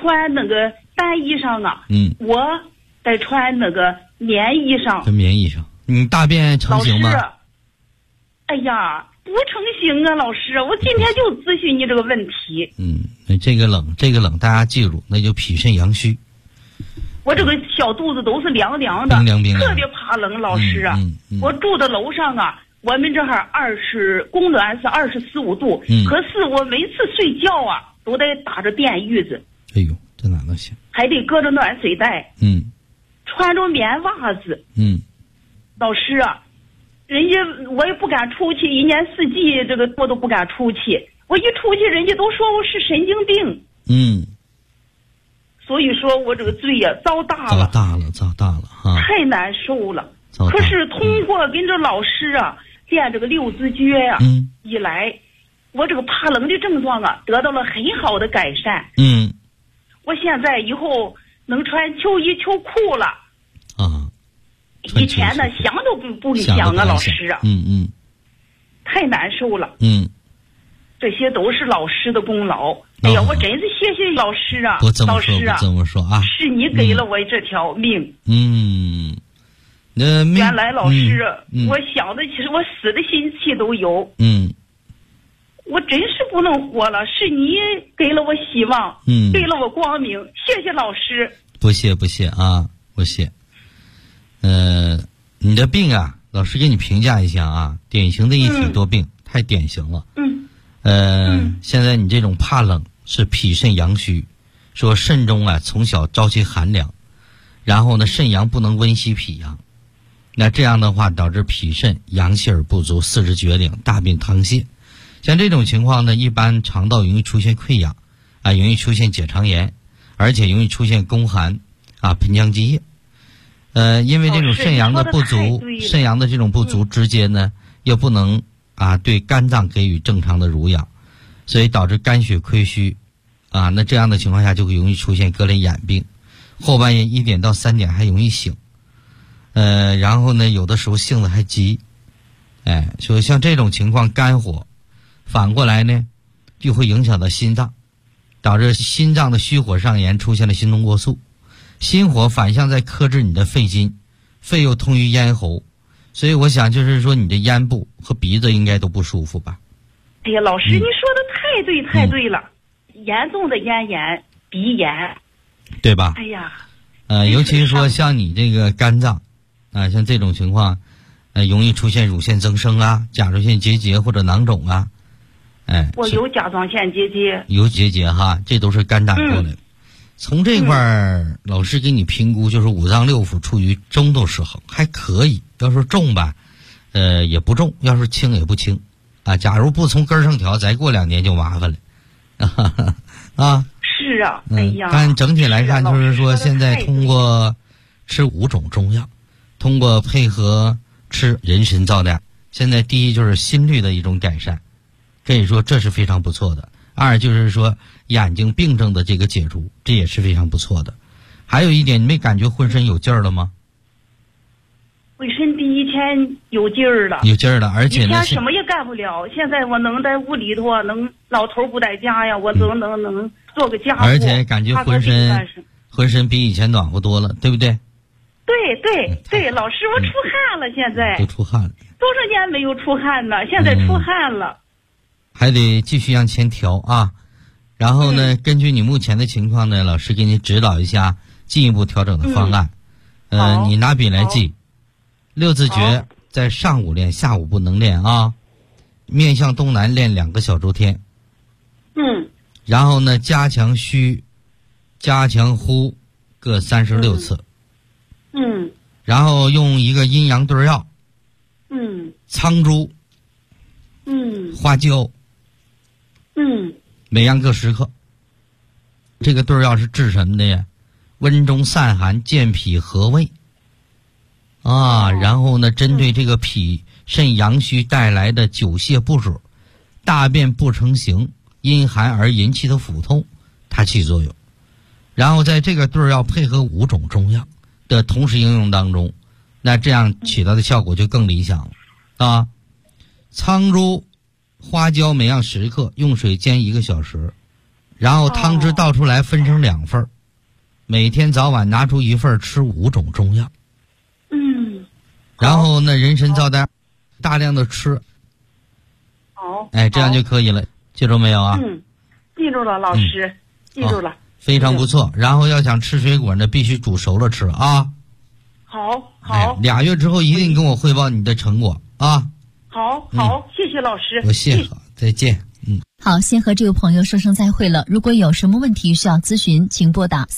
穿那个单衣裳啊，我得穿那个棉衣裳。 棉衣裳，你大便成型吗？ 老师，哎呀，不成型啊，老师，我今天就咨询你这个问题。 那这个冷，大家记住，那就脾肾阳虚。 我这个小肚子都是凉凉的， 冰凉特别怕冷，老师啊。我住的楼上啊，我们这儿供暖是24、25度，可是我每次睡觉啊，都得打着电褥子。 哎呦，这哪能行？还得搁着暖水袋。穿着棉袜子。老师啊，人家我也不敢出去，一年四季这个我都不敢出去。我一出去，人家都说我是神经病。所以说我这个罪呀，遭大了哈，太难受了。可是通过跟着老师啊练这个六字诀呀，一来，我这个怕冷的症状啊得到了很好的改善。我现在以后能穿秋衣秋裤了。以前呢想都不想啊，老师啊。太难受了。这些都是老师的功劳。哎呀，我真是谢谢老师啊！老师啊， 这么说啊， 是你给了我这条命。 那原来老师，我想的其实我死的心气都有。我真是不能活了，是你给了我希望，给了我光明，谢谢老师。 不谢啊，不谢。你的病啊，老师给你评价一下啊，典型的一体多病，太典型了。现在你这种怕冷是脾肾阳虚，说肾中啊从小朝气寒凉，然后呢肾阳不能温习脾阳，那这样的话导致脾肾阳气而不足，四肢厥顶，大便溏泻。像这种情况呢，一般肠道容易出现溃疡啊，容易出现结肠炎，而且容易出现宫寒啊、盆腔积液。因为这种肾阳的不足，肾阳的这种不足之间呢，又不能对肝脏给予正常的濡养，所以导致肝血亏虚啊。那这样的情况下就会容易出现各类眼病，后半夜1点到3点还容易醒，然后呢有的时候性子还急，所以像这种情况肝火反过来呢就会影响到心脏，导致心脏的虚火上炎，出现了心动过速，心火反向在克制你的肺经，肺又通于咽喉，所以我想就是说你的咽部和鼻子应该都不舒服吧。 哎呀，老师，你说的太对了，严重的咽炎、鼻炎， 对吧？ 哎呀， 尤其是说像你这个肝脏啊，像这种情况，容易出现乳腺增生啊、甲状腺结节或者囊肿啊。 我有甲状腺结节， 有结节哈，这都是肝胆过来的。从这块儿，老师给你评估就是五脏六腑处于中度失衡，还可以。要说重吧，也不重；要是轻也不轻，啊。假如不从根上调，再过2年就麻烦了，啊。 是啊，哎呀。 但整体来看，就是说现在通过吃5种中药，通过配合吃人参皂苷，现在第一就是心率的一种改善，可以说这是非常不错的。2就是说眼睛病症的这个解除，这也是非常不错的。还有一点，你没感觉浑身有劲儿了吗？ 浑身比以前有劲儿了， 有劲儿了，而且呢， 以前什么也干不了，现在我能在屋里头，能老头不在家呀，我能做个家务， 而且感觉浑身比以前暖和多了，对不对？ 对，老师，我出汗了，现在都出汗了， 多少年没有出汗了，现在出汗了。 还得继续向前调啊，然后呢，根据你目前的情况呢，老师给你指导一下进一步调整的方案。你拿笔来记，6字诀在上午练，下午不能练啊。面向东南练2个小周天。然后呢，加强虚，加强呼，各36次。然后用一个阴阳对药。苍术。花椒。每样各10克。这个对药是治什么的呀？温中散寒，健脾和胃啊。然后呢，针对这个脾肾阳虚带来的久泻不水、大便不成形、阴寒而引起的腹痛，它起作用。然后在这个对药配合5种中药的同时应用当中，那这样起到的效果就更理想了啊。苍术、花椒每样10克，用水煎1个小时然后汤汁倒出来分成2份，每天早晚拿出1份吃5种中药。然后呢，人参皂苷大量的吃。 好。 这样就可以了，记住没有啊？ 记住了，老师，记住了。 非常不错。然后要想吃水果呢，必须煮熟了吃啊。 好。 2月之后一定跟我汇报你的成果啊。 好，谢谢老师。 我谢了，再见。 好，先和这位朋友说声再会了。如果有什么问题需要咨询，请拨打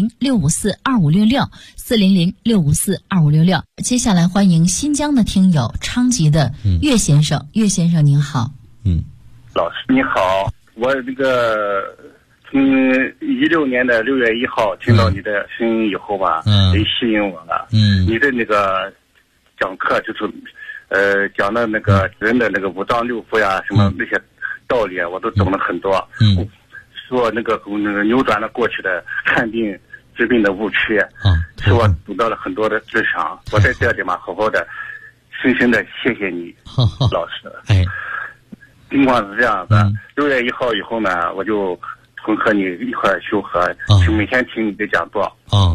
400-654-2566，400-654-2566。接下来欢迎新疆的听友昌吉的岳先生。岳先生您好。 老师你好，我这个从16年的6月1号听到你的声音以后吧，很吸引我了。你的那个讲课就是讲的那个人的那个5脏6腑呀，什么那些道理啊，我都懂了很多。说那个扭转了过去的看病治病的误区，使我读到了很多的智商。我在这里嘛，好好的深深的谢谢你，老师。情况是这样的，6月1号以后呢，我就和你一块修和，就每天听你的讲座。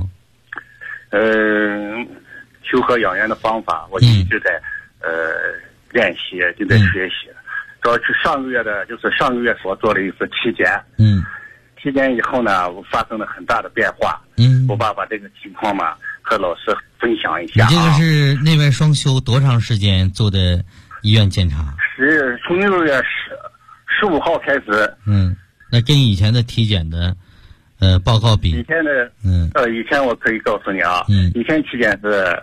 修和养元的方法，我一直在练习，就在学习。主要是上个月所做了一次体检。体检以后呢，我发生了很大的变化。我把这个情况嘛和老师分享一下。 你这个是内外双修多长时间做的医院检查？ 是从6月15号开始。 那跟以前的体检的报告比？ 以前的以前我可以告诉你啊，以前体检是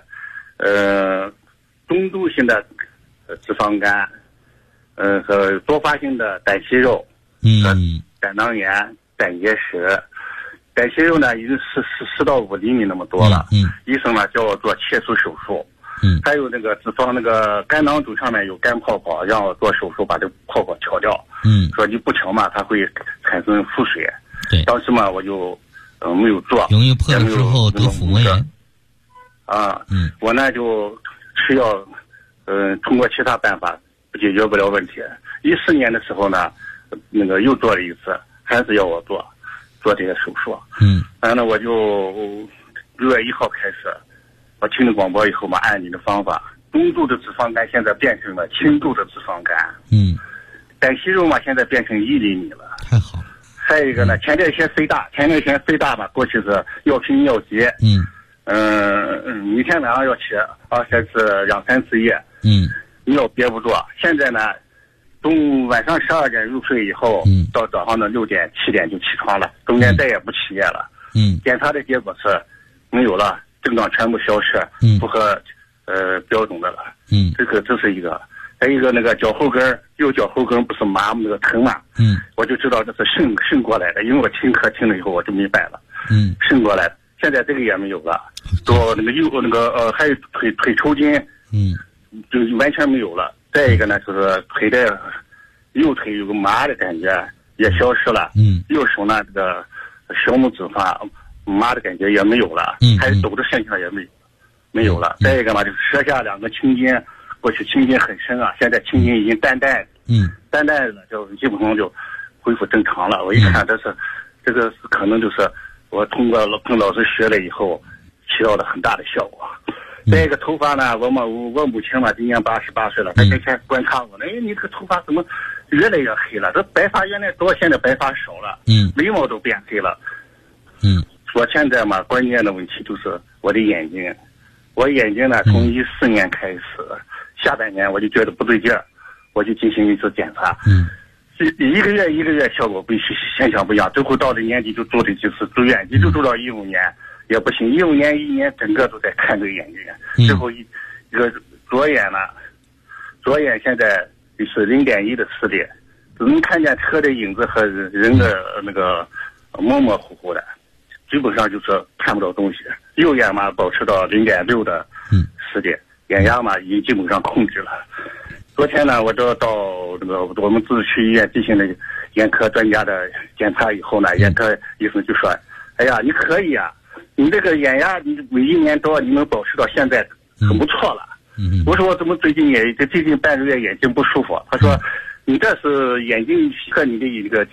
中度性的脂肪肝，和多发性的胆息肉，和胆囊炎、胆结石。胆息肉呢已经4到5厘米那么多了。医生呢叫我做切除手术。还有那个脂肪那个肝囊肿上面有肝泡泡，让我做手术把这泡泡敲掉。说你不敲嘛，它会产生腹水。当时嘛我就没有做。 容易破了之后得腹膜炎。 我呢就吃药，通过其他办法解决不了问题。14年的时候呢，那个又做了一次，还是要我做这个手术。然后呢，我就6月1号开始，我听了广播以后嘛，按你的方法，中度的脂肪肝现在变成了轻度的脂肪肝。胆息肉嘛，现在变成1厘米了。 太好。 还有一个呢，前列腺肥大嘛，过去是要拼要急。每天晚上要起2、3次2、3次夜。你要憋不住。现在呢，从晚上12点入睡以后，到早上的6点7点就起床了，中间再也不起夜了。检查的结果是没有了，症状全部消失，符合标准的了。这是一个。还有一个那个脚后跟，右脚后跟不是麻那个疼嘛？我就知道这是肾过来的，因为我听课听了以后我就明白了。肾过来的，现在这个也没有了。做那个还有腿抽筋，就完全没有了。再一个呢，就是腿的右腿有个麻的感觉也消失了。右手呢这个小拇指上麻的感觉也没有了，还有抖的现象也没有了。再一个嘛，就是舌下2个青筋。过去青筋很深啊，现在青筋已经淡淡了，就基本上就恢复正常了。我一看这个可能就是我通过跟老师学了以后起到了很大的效果。再一个头发呢，我母亲嘛今年88岁了，她天天观察我，你这个头发怎么越来越黑了？这白发原来多，现在白发少了，眉毛都变黑了。我现在嘛关键的问题就是我的眼睛，我眼睛呢从14年开始。下半年我就觉得不对劲儿，我就进行一次检查。一个月效果现象不一样，最后到了年底就做了几次住院，一直住到15年也不行。15年1年整个都在看这个眼睛。最后一个左眼现在就是0.1的视力，只能看见车的影子和人的那个模模糊糊的，基本上就是看不到东西。右眼嘛保持到0.6的视力。眼压嘛已经基本上控制了。昨天呢，我到这个我们自治区医院进行了眼科专家的检查以后呢，眼科医生就说：“哎呀，你可以啊，你这个眼压你每1年多你能保持到现在很不错了。”我说我怎么最近半个月眼睛不舒服？他说：“你这是眼睛和你的一个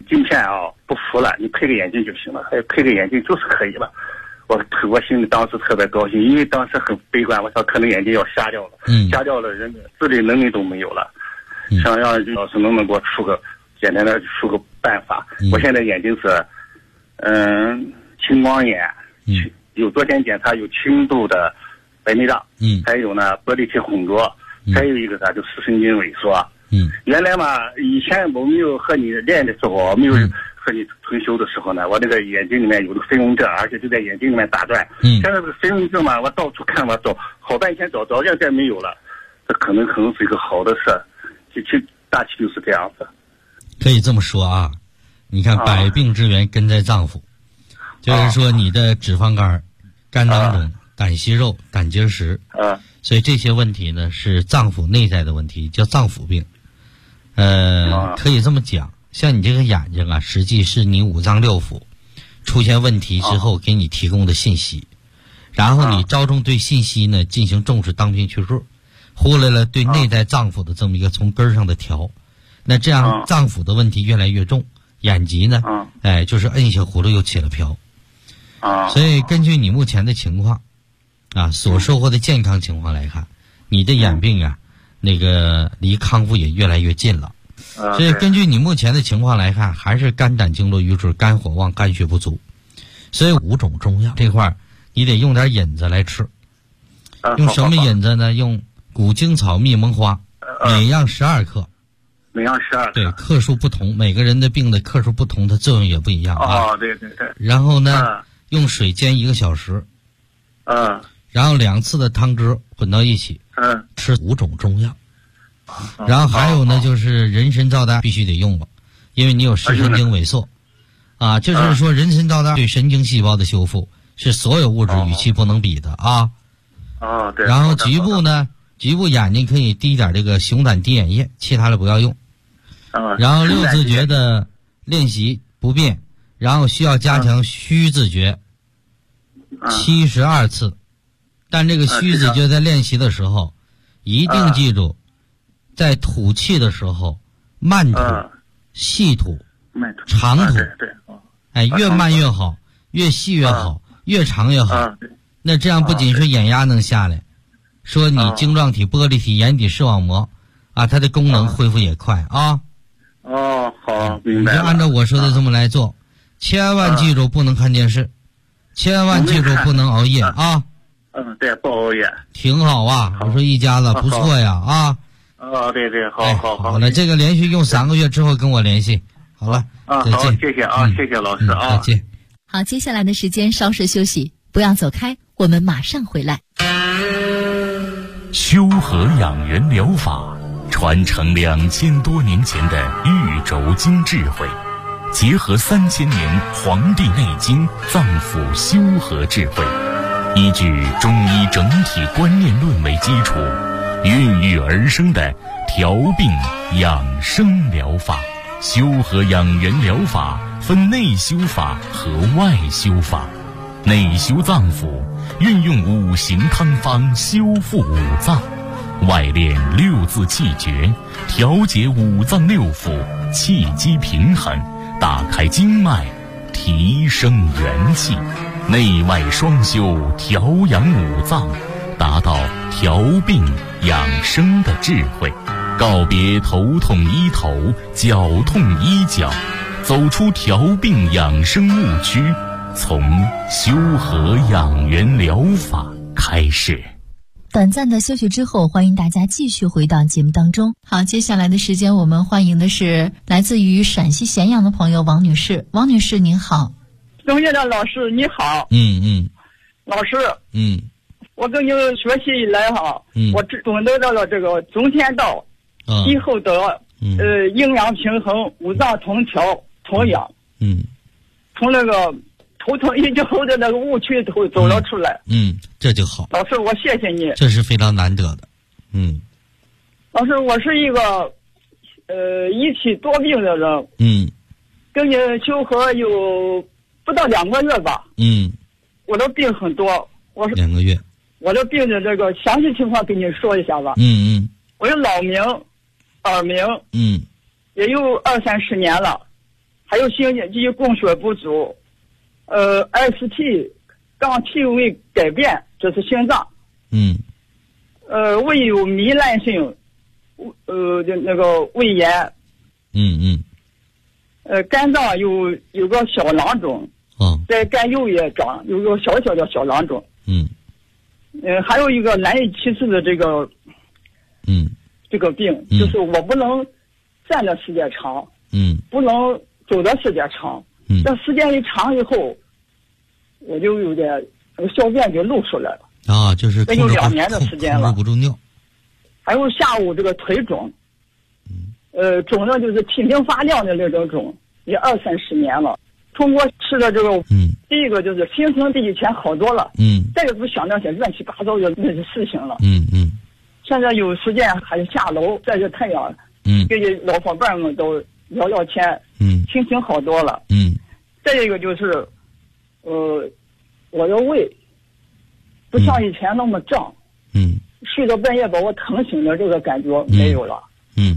镜片啊不服了，你配个眼镜就行了，还有配个眼镜就是可以了。我心里当时特别高兴，因为当时很悲观，我想可能眼睛要瞎掉了，瞎掉了，人自理能力都没有了。想让老师能不能给我简单的出个办法。我现在眼睛是青光眼，有昨天检查有轻度的白内障，还有呢玻璃体混浊，还有一个就视神经萎缩。原来嘛，以前我没有和你练的时候，没有和你退休的时候呢，我这个眼睛里面有个飞蚊症，而且就在眼睛里面打转。现在这个飞蚊症嘛，我到处看，我找好半天找现在没有了，这可能是一个好的事。大体就是这样子。 可以这么说啊，你看百病之源根在脏腑，就是说你的脂肪肝、肝囊肿、胆息肉、胆结石，所以这些问题呢是脏腑内在的问题，叫脏腑病。可以这么讲，像你这个眼睛啊，实际是你五脏六腑出现问题之后给你提供的信息，然后你着重对信息呢进行重视，当兵去弱，忽略了对内在脏腑的这么一个从根上的调，那这样脏腑的问题越来越重，眼疾呢，就是摁下葫芦又起了瓢。所以根据你目前的情况啊，所收获的健康情况来看，你的眼病啊，那个离康复也越来越近了。所以根据你目前的情况来看，还是肝胆经络瘀滞、肝火旺、肝血不足。所以5种中药这块你得用点引子来吃。用什么引子呢？用古精草、蜜蒙花，每样12克。 每样12克。 对，克数不同，每个人的病的克数不同，它作用也不一样啊。 对。 然后呢，用水煎1个小时。然后2次的汤汁混到一起。吃5种中药。然后还有呢，就是人参皂苷必须得用了，因为你有视神经萎缩，就是说人参皂苷对神经细胞的修复是所有物质与其不能比的啊。 对。 然后局部眼睛可以滴点这个熊胆滴眼液，其他的不要用。然后6字诀的练习不变，然后需要加强虚字诀72次，但这个虚字诀在练习的时候一定记住。在吐气的时候，慢吐、细吐、长吐，越慢越好，越细越好，越长越好。那这样不仅是眼压能下来，说你晶状体、玻璃体、眼底视网膜它的功能恢复也快啊。 好，明白了。 你就按照我说的这么来做，千万记住不能看电视，千万记住不能熬夜啊。 对，不熬夜。 挺好啊，我说一家子不错呀啊。 对，好了，这个连续用3个月之后跟我联系，好了，再见。 好，谢谢啊，谢谢老师啊， 再见。 好，接下来的时间稍事休息，不要走开，我们马上回来。 修和养元疗法传承2000多年前的玉轴经智慧，结合3000年《黄帝内经》脏腑修和智慧，依据中医整体观念论为基础，孕育而生的调病养生疗法。修和养元疗法分内修法和外修法。内修脏腑，运用5行汤方修复5脏；外练6字气诀，调节5脏6腑，气机平衡，打开经脉，提升元气。内外双修，调养5脏，达到调病养生的智慧，告别头痛医头、脚痛医脚，走出调病养生误区，从修和养元疗法开始。 短暂的休息之后，欢迎大家继续回到节目当中。好，接下来的时间我们欢迎的是来自于陕西咸阳的朋友王女士。王女士您好。 钟院长老师你好。老师我跟你学习以来我懂得到了这个中天道，以后的营养平衡、5脏同调同养，从那个头痛医脚的那个误区头走了出来。 这就好。 老师我谢谢你， 这是非常难得的。 老师我是一个一起多病的人，跟你修和有不到2个月吧。我的病很多，我是2 个月。 我的病的这个详细情况跟你说一下吧。我有老名、耳鸣，也有20-30年了。 还有心肌供血不足，ST 杠 T 位改变，这是心脏。胃有糜烂性，那个胃炎。肝脏有个小囊肿。在肝右也有个小小的小囊肿。还有一个难以启齿的这个病，就是我不能站的时间长，不能走的时间长，这时间一长以后，我就有点小便就漏出来了。 就是这有2年的时间了， 控制不住尿。 还有下午这个腿肿，肿的就是提心发亮的那种肿，也20-30年了。通过吃的这个，第一个就是心情比以前好多了，再也不想那些乱七八糟的那些事情了，现在有时间还是下楼晒着太阳，跟老伙伴们都聊聊天，心情好多了，再一个就是，我的胃不像以前那么胀，睡到半夜把我疼醒的这个感觉没有了，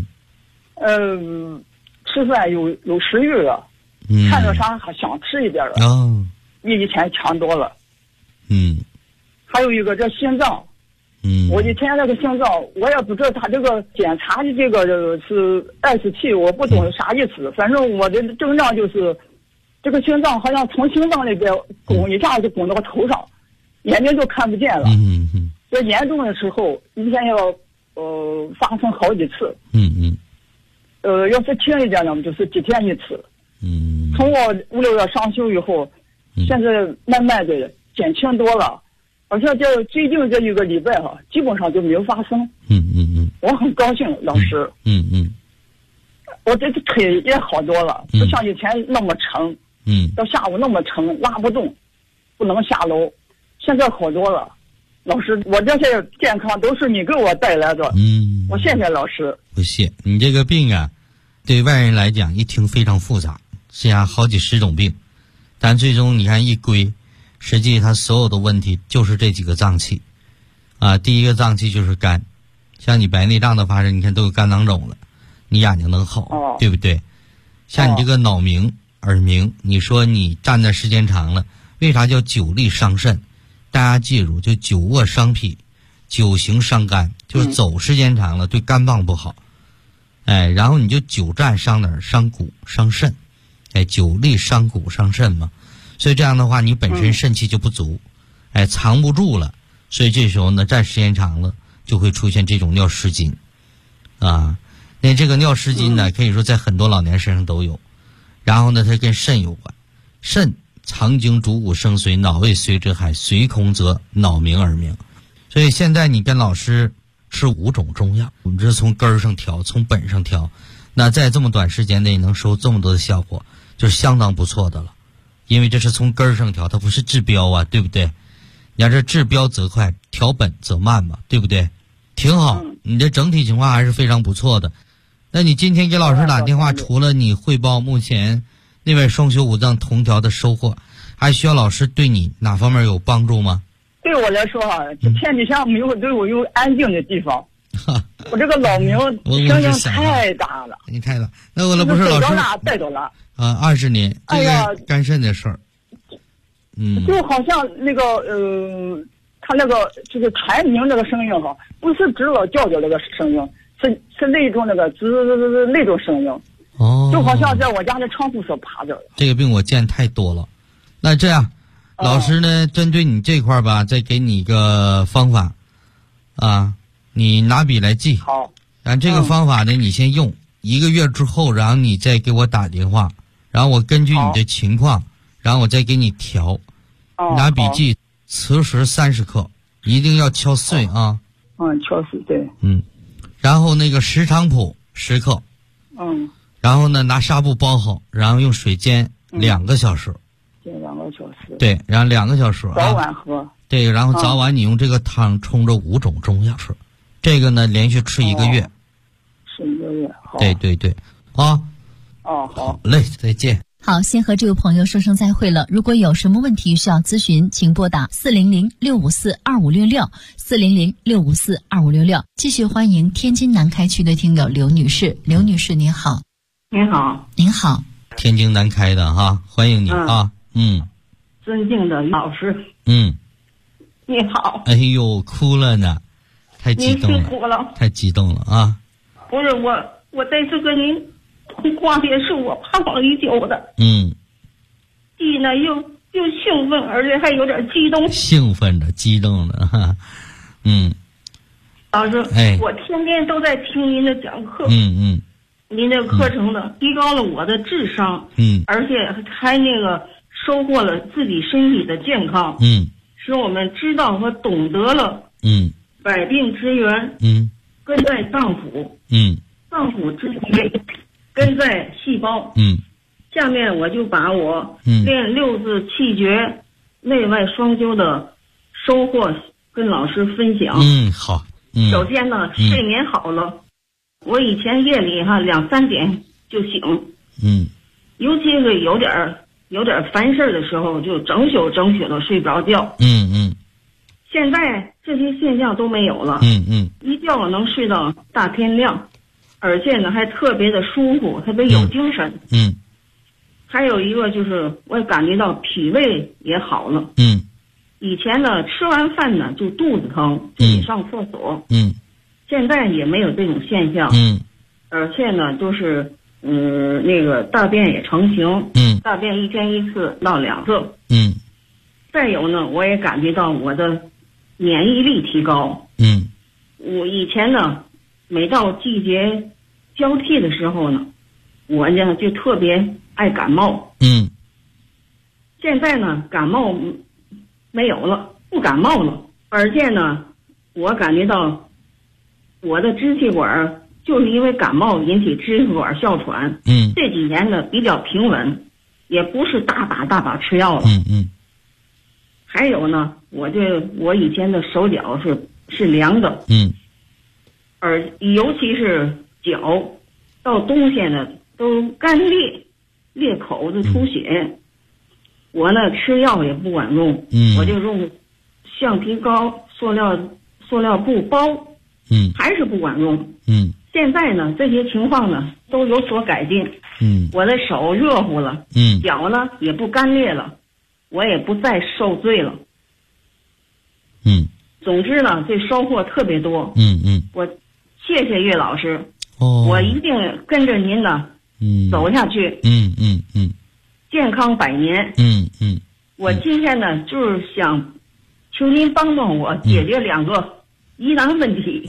吃饭有食欲了。看着啥还想吃一点了，比以前强多了。还有一个这心脏，我以前那个心脏我也不知道他这个检查的这个是ST，我不懂啥意思。反正我的症状就是这个心脏好像从心脏那边拱一下就拱到头上，眼睛就看不见了。这严重的时候一天要发生好几次。要是轻一点呢，就是几天一次。从我5、6月上休以后，现在慢慢的减轻多了，好像这最近这1个礼拜基本上就没有发生。我很高兴，老师。我这个腿也好多了，不像以前那么沉。到下午那么沉，拉不动，不能下楼。现在好多了，老师，我这些健康都是你给我带来的。我谢谢老师。 不谢，你这个病啊，对外人来讲一听非常复杂。实际上好几10种病，但最终你看一归，实际它所有的问题就是这几个脏器第一个脏器就是肝，像你白内障的发生，你看都有肝囊肿了，你眼睛能好，对不对？像你这个脑鸣、耳鸣，你说你站的时间长了，为啥叫久立伤肾？大家记住，就久卧伤脾，久行伤肝，就是走时间长了对肝脏不好。然后你就久站伤哪儿？伤骨伤肾。久立伤骨伤肾嘛，所以这样的话你本身肾气就不足，藏不住了，所以这时候呢站时间长了就会出现这种尿失禁那这个尿失禁呢可以说在很多老年身上都有，然后呢它跟肾有关，肾藏精主骨生髓，脑胃髓之海，髓空则脑鸣耳鸣。所以现在你跟老师吃5种中药，我们这是从根儿上调，从本上调，那在这么短时间内能收这么多的效果，就是相当不错的了。因为这是从根儿上调，它不是治标对不对？你要是治标则快，调本则慢嘛，对不对？挺好，你这整体情况还是非常不错的。那你今天给老师打电话，除了你汇报目前那位双修5脏同调的收获，还需要老师对你哪方面有帮助吗？ 对我来说这天底下没有对我有安静的地方。我这个老鸣声音太大了， 你太大。那我不是老师带走了 20年，这个肝肾的事儿， 就好像那个他那个就是蝉鸣那个声音不是直了叫那个声音，是那种那个那种声音，就好像在我家的窗户上爬着。 这个病我见太多了。那这样，老师呢针对你这块吧，再给你一个方法你拿笔来记。 好。 然后这个方法呢，你先用1个月之后，然后你再给我打电话，然后我根据你的情况，然后我再给你调。拿笔记，磁石30克，一定要敲碎敲碎，对。 然后那个石菖蒲10克。然后呢，拿纱布包好，然后用水煎2个小时。 煎2个小时。 对，然后2个小时早晚喝。 对，然后早晚你用这个汤冲着5种中药吃，这个呢连续吃1个月。 吃1个月，好。 对对对，好嘞，再见。 好，先和这位朋友说声再会了。如果有什么问题需要咨询，请拨打400-654-2566，400-654-2566。继续欢迎天津南开区的听友刘女士。刘女士您好。 您好。 您好。 天津南开的哈，欢迎你啊。 尊敬的老师。你好。 哎呦，哭了呢，太激动了。 您辛苦了。 太激动了啊。 不是我在这跟您通话也是我盼望已久的。既呢又兴奋，而且还有点激动。 兴奋的，激动的哈。 老师，我天天都在听您的讲课。您的课程呢，提高了我的智商。而且还那个收获了自己身体的健康。使我们知道和懂得了。百病之源。根在脏腑。脏腑之源根在细胞。下面我就把我练六字气诀内外双修的收获跟老师分享。 好。 首先呢，睡眠好了。我以前夜里2-3点就醒。尤其是有点烦事的时候，就整宿的睡不着觉。现在这些现象都没有了。一觉能睡到大天亮，而且呢还特别的舒服，特别有精神。还有一个就是我感觉到脾胃也好了。以前呢吃完饭呢就肚子疼，就得上厕所。现在也没有这种现象。而且呢就是那个大便也成型。大便1天1次到2次。再有呢，我也感觉到我的免疫力提高。我以前呢每到季节交替的时候呢，我呢就特别爱感冒。现在呢感冒没有了，不感冒了。而且呢我感觉到我的支气管就是因为感冒引起支气管哮喘。这几年呢比较平稳，也不是大把吃药了。还有呢，我以前的手脚是凉的。而尤其是脚到冬天呢都干裂口子出血。我呢吃药也不管用。我就用橡皮膏、塑料布包。还是不管用。现在呢这些情况呢都有所改进。我的手热乎了。脚呢也不干裂了，我也不再受罪了。总之呢这收获特别多。我谢谢岳老师。我一定跟着您呢走下去。健康100年。我今天呢就是想求您帮帮我解决2个疑难问题。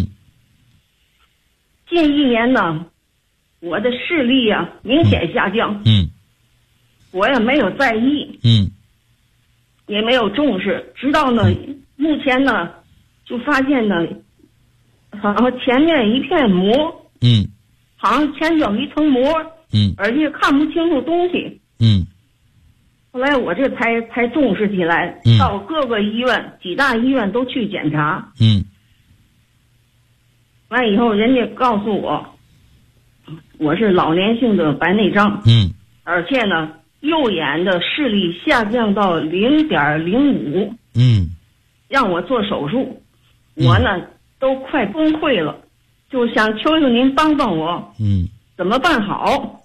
近1年呢我的视力明显下降。我也没有在意。也没有重视，直到呢目前呢就发现呢好像前面一片膜。好像前脚一层膜。而且看不清楚东西。后来我这才重视起来。到各个医院几大医院都去检查。完以后人家告诉我是老年性的白内障。而且呢右眼的视力下降到0.05。让我做手术。我呢都快崩溃了，就想求求您帮帮我。怎么办好？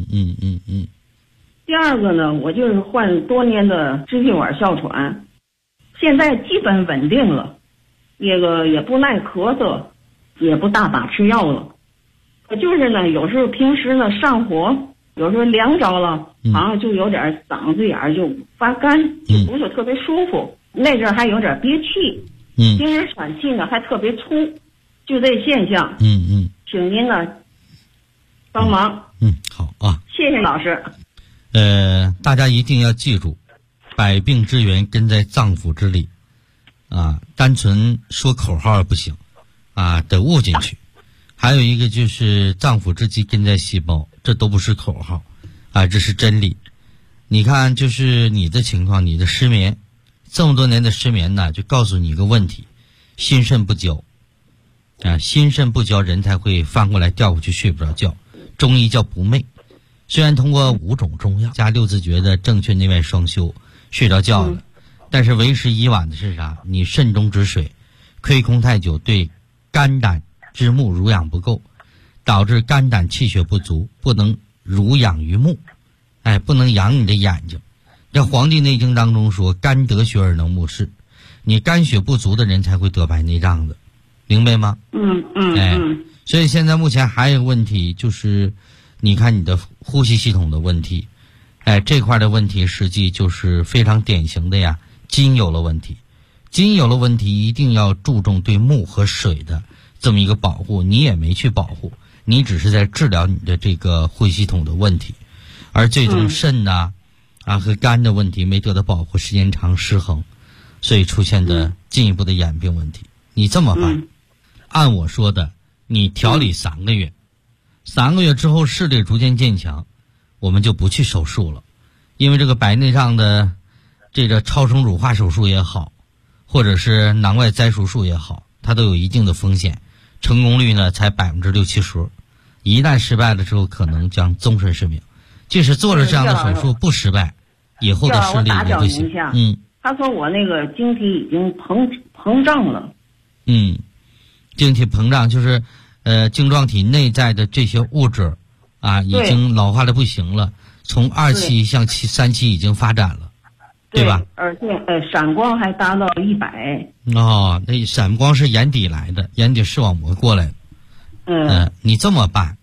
第二个呢，我就是患多年的支气管哮喘，现在基本稳定了，那个也不耐咳嗽，也不大把吃药了。可就是呢，有时候平时呢上火，有时候凉着了，好像就有点嗓子眼就发干，就不是特别舒服。那阵还有点憋气。平时喘气呢还特别粗，就这现象。请您呢帮忙。 好啊， 谢谢老师。 大家一定要记住，百病之源根在脏腑之里啊，单纯说口号不行啊，得悟进去。还有一个就是脏腑之基根在细胞，这都不是口号啊，这是真理。你看，就是你的情况，你的失眠，这么多年的失眠呢，就告诉你一个问题：心肾不交啊，心肾不交，人才会翻过来调过去睡不着觉。中医叫不寐。虽然通过5种中药加六字诀的正确内外双修睡着觉了，但是为时已晚的是啥？你肾中之水亏空太久，对肝胆之目濡养不够，导致肝胆气血不足，不能濡养于目哎，不能养你的眼睛。这《黄帝内经》当中说，肝得血而能目视，你肝血不足的人才会得白内障的，明白吗？所以现在目前还有个问题，就是你看你的呼吸系统的问题，哎，这块的问题实际就是非常典型的呀，筋有了问题。筋有了问题，一定要注重对木和水的这么一个保护，你也没去保护，你只是在治疗你的这个呼吸系统的问题，而这种肾呐和肝的问题没得到保护，时间长失衡，所以出现的进一步的眼病问题。你这么办，按我说的，你调理3个月，3个月之后视力逐渐渐强，我们就不去手术了，因为这个白内障的这个超声乳化手术也好，或者是囊外摘除术也好，它都有一定的风险，成功率呢才60-70%，一旦失败了之后，可能将终身失明。即使做了这样的手术不失败，以后的视力也不行。 他说我那个晶体已经膨胀了。 晶体膨胀就是晶状体内在的这些物质已经老化的不行了，从2期向3期已经发展了，对吧？ 而且闪光还达到100。 那闪光是眼底来的，眼底视网膜过来的。你这么办，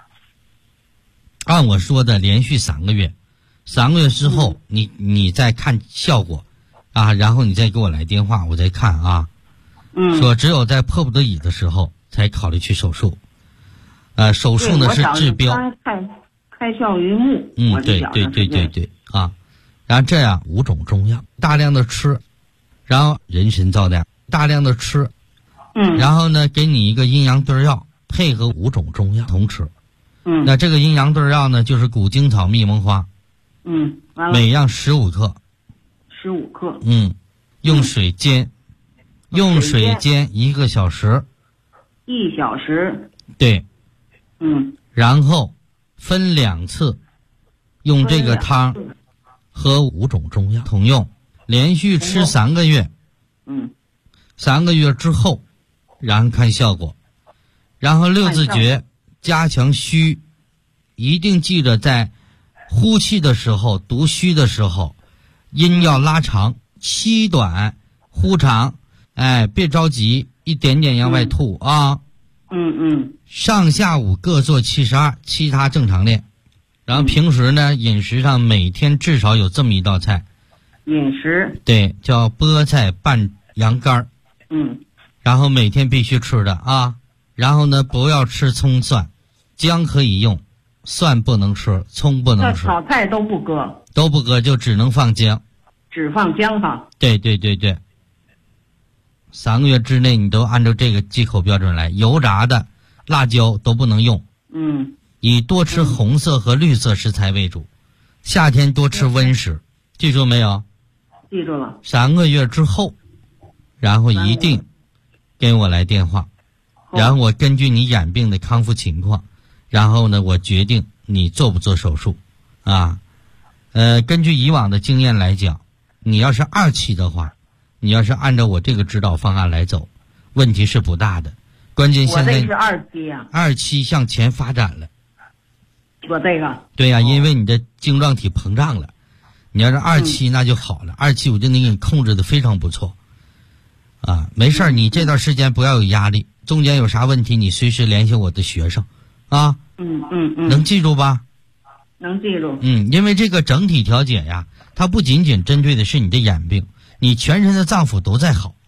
按我说的连续3个月，3个月之后你再看效果然后你再给我来电话，我再看说只有在迫不得已的时候才考虑去手术。手术呢是治标， 开窍于目。 对然后这样5种中药大量的吃，然后人参皂苷大量的吃，然后呢给你一个阴阳对药，配合5种中药同吃。那这个阴阳对药呢就是谷精草、蜜蒙花。每样15克。 15克。 用水煎1个小时。 1小时。 对。然后分2次，用这个汤喝5种中药同用，连续吃3个月。3个月之后，然后看效果。然后6字诀加强虚，一定记着在呼气的时候、读虚的时候，音要拉长，吸短，呼长。别着急，一点点向外吐上下午各做72，其他正常练。然后平时呢，饮食上每天至少有这么一道菜。 饮食。 对，叫菠菜拌羊肝。然后每天必须吃的然后呢，不要吃葱蒜，姜可以用，蒜不能吃，葱不能吃。 炒菜都不搁， 就只能放姜。 只放姜对。3个月之内你都按照这个忌口标准来，油炸的、辣椒都不能用。以多吃红色和绿色食材为主，夏天多吃温食，记住没有？ 记住了。 3个月之后，然后一定给我来电话，然后我根据你眼病的康复情况，然后呢，我决定你做不做手术根据以往的经验来讲，你要是2期的话，你要是按照我这个指导方案来走，问题是不大的。关键现在我这是2期 2期向前发展了。 我这个对因为你的晶状体膨胀了。你要是2期那就好了，2期我就能给你控制的非常不错没事你这段时间不要有压力，中间有啥问题你随时联系我的学生能记住吧？ 能记住。 因为这个整体调节呀，它不仅仅针对的是你的眼病，你全身的脏腑都在好。